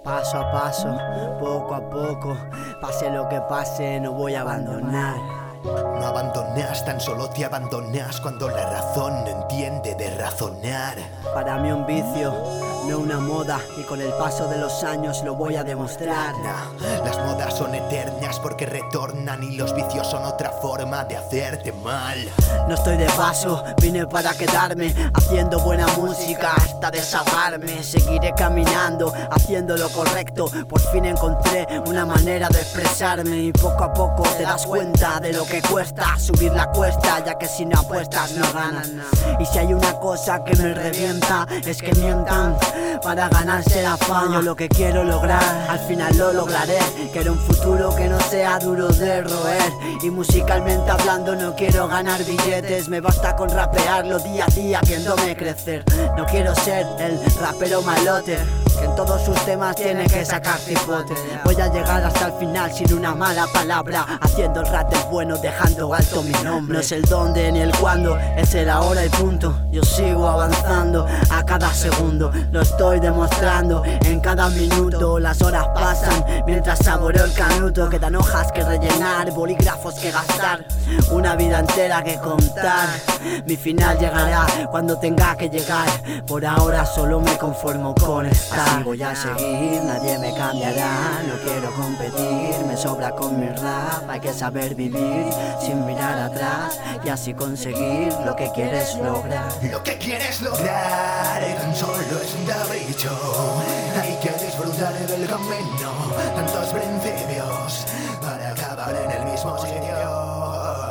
Paso a paso, poco a poco, pase lo que pase, no voy a abandonar. No abandonas, tan solo te abandonas cuando la razón no entiende de razonar. Para mí un vicio, no una moda, y con el paso de los años lo voy a demostrar. Nah, las modas son eternas porque retornan y los vicios son otra forma de hacerte mal. No estoy de paso, vine para quedarme, haciendo buena música hasta desahogarme. Seguiré caminando, haciendo lo correcto, por fin encontré una manera de expresarme. Y poco a poco te das cuenta de lo que cuesta subir la cuesta, ya que si no apuestas no ganas. Y si hay una cosa que me revienta, es que mientan para ganarse la fama. Yo lo que quiero lograr, al final lo lograré. Quiero un futuro que no sea duro de roer, y musicalmente hablando no quiero ganar billetes. Me basta con rapearlo día a día viéndome crecer. No quiero ser el rapero malote que en todos sus temas tiene que sacar cipote. Voy a llegar hasta el final sin una mala palabra, haciendo el rap del bueno, dejando alto mi nombre. No es el dónde ni el cuándo, es el ahora y punto. Yo sigo avanzando a cada segundo, lo estoy demostrando en cada minuto. Las horas pasan mientras saboreo el canuto. Quedan hojas que rellenar, bolígrafos que gastar, una vida entera que contar. Mi final llegará cuando tenga que llegar, por ahora solo me conformo con estar. Así voy a seguir, nadie me cambiará. No quiero competir, me sobra con mi rap. Hay que saber vivir sin mirar atrás y así conseguir lo que quieres lograr. Lo que quieres lograr tan solo es un capricho. Hay que disfrutar del camino, tantos principios para acabar en el mismo sitio.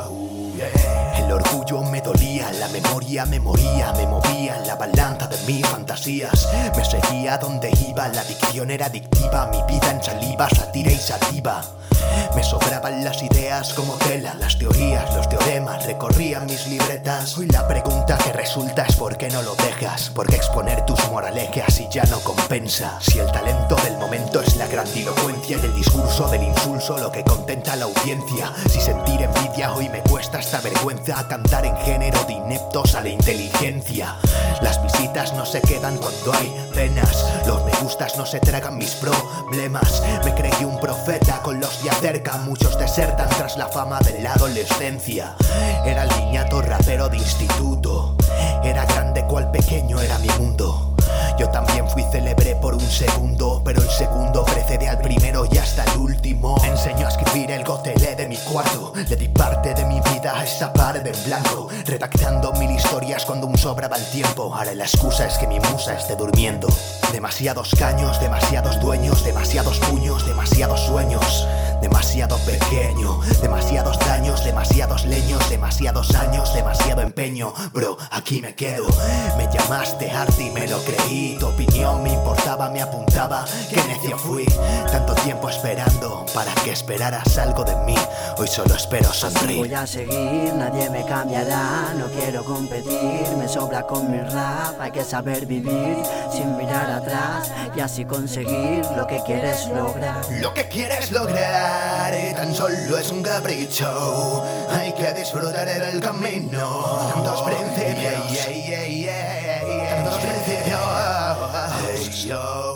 El orgullo me dolía, la memoria me moría, me movía en la balanza de mis fantasías. Me seguía donde iba, la adicción era adictiva, mi vida en saliva, sátira y sativa. Me sobraban las ideas como tela, las teorías, los teoremas recorrían mis libretas. Hoy la pregunta que resulta es ¿por qué no lo dejas? ¿Por qué exponer tus moralejas si ya no compensa? Si el talento del momento es la grandilocuencia y el discurso del insulso lo que contenta a la audiencia. Si sentir envidia hoy me cuesta esta vergüenza, cantar en género de ineptos a la inteligencia. Las visitas no se quedan cuando hay penas, los me gustas no se tragan mis problemas. Me creí un profeta con los de cerca, muchos desertan tras la fama de la adolescencia. Era el niñato rapero de instituto, era grande cual pequeño era mi mundo. Yo también fui célebre por un segundo, pero el segundo precede al primero y hasta el último. Me enseñó a escribir el gotelé de mi cuarto, le di parte de mi vida a esta pared en blanco, redactando 1000 historias cuando aún sobraba el tiempo. Ahora la excusa es que mi musa esté durmiendo. Demasiados caños, demasiados dueños, demasiados puños, demasiados sueños. Demasiado pequeño, demasiados daños, demasiados leños, demasiados años, demasiado empeño. Bro, aquí me quedo. Me llamaste arte y me lo creí. Tu opinión me importaba, me apuntaba. Qué necio fui, tanto tiempo esperando para que esperaras algo de mí. Hoy solo espero sonreír. Voy a seguir, nadie me cambiará. No quiero competir, me sobra con mi rap. Hay que saber vivir sin mirar atrás y así conseguir lo que quieres lograr. Lo que quieres lograr tan solo es un capricho. Hay que disfrutar del camino, tantos principios, tantos principios.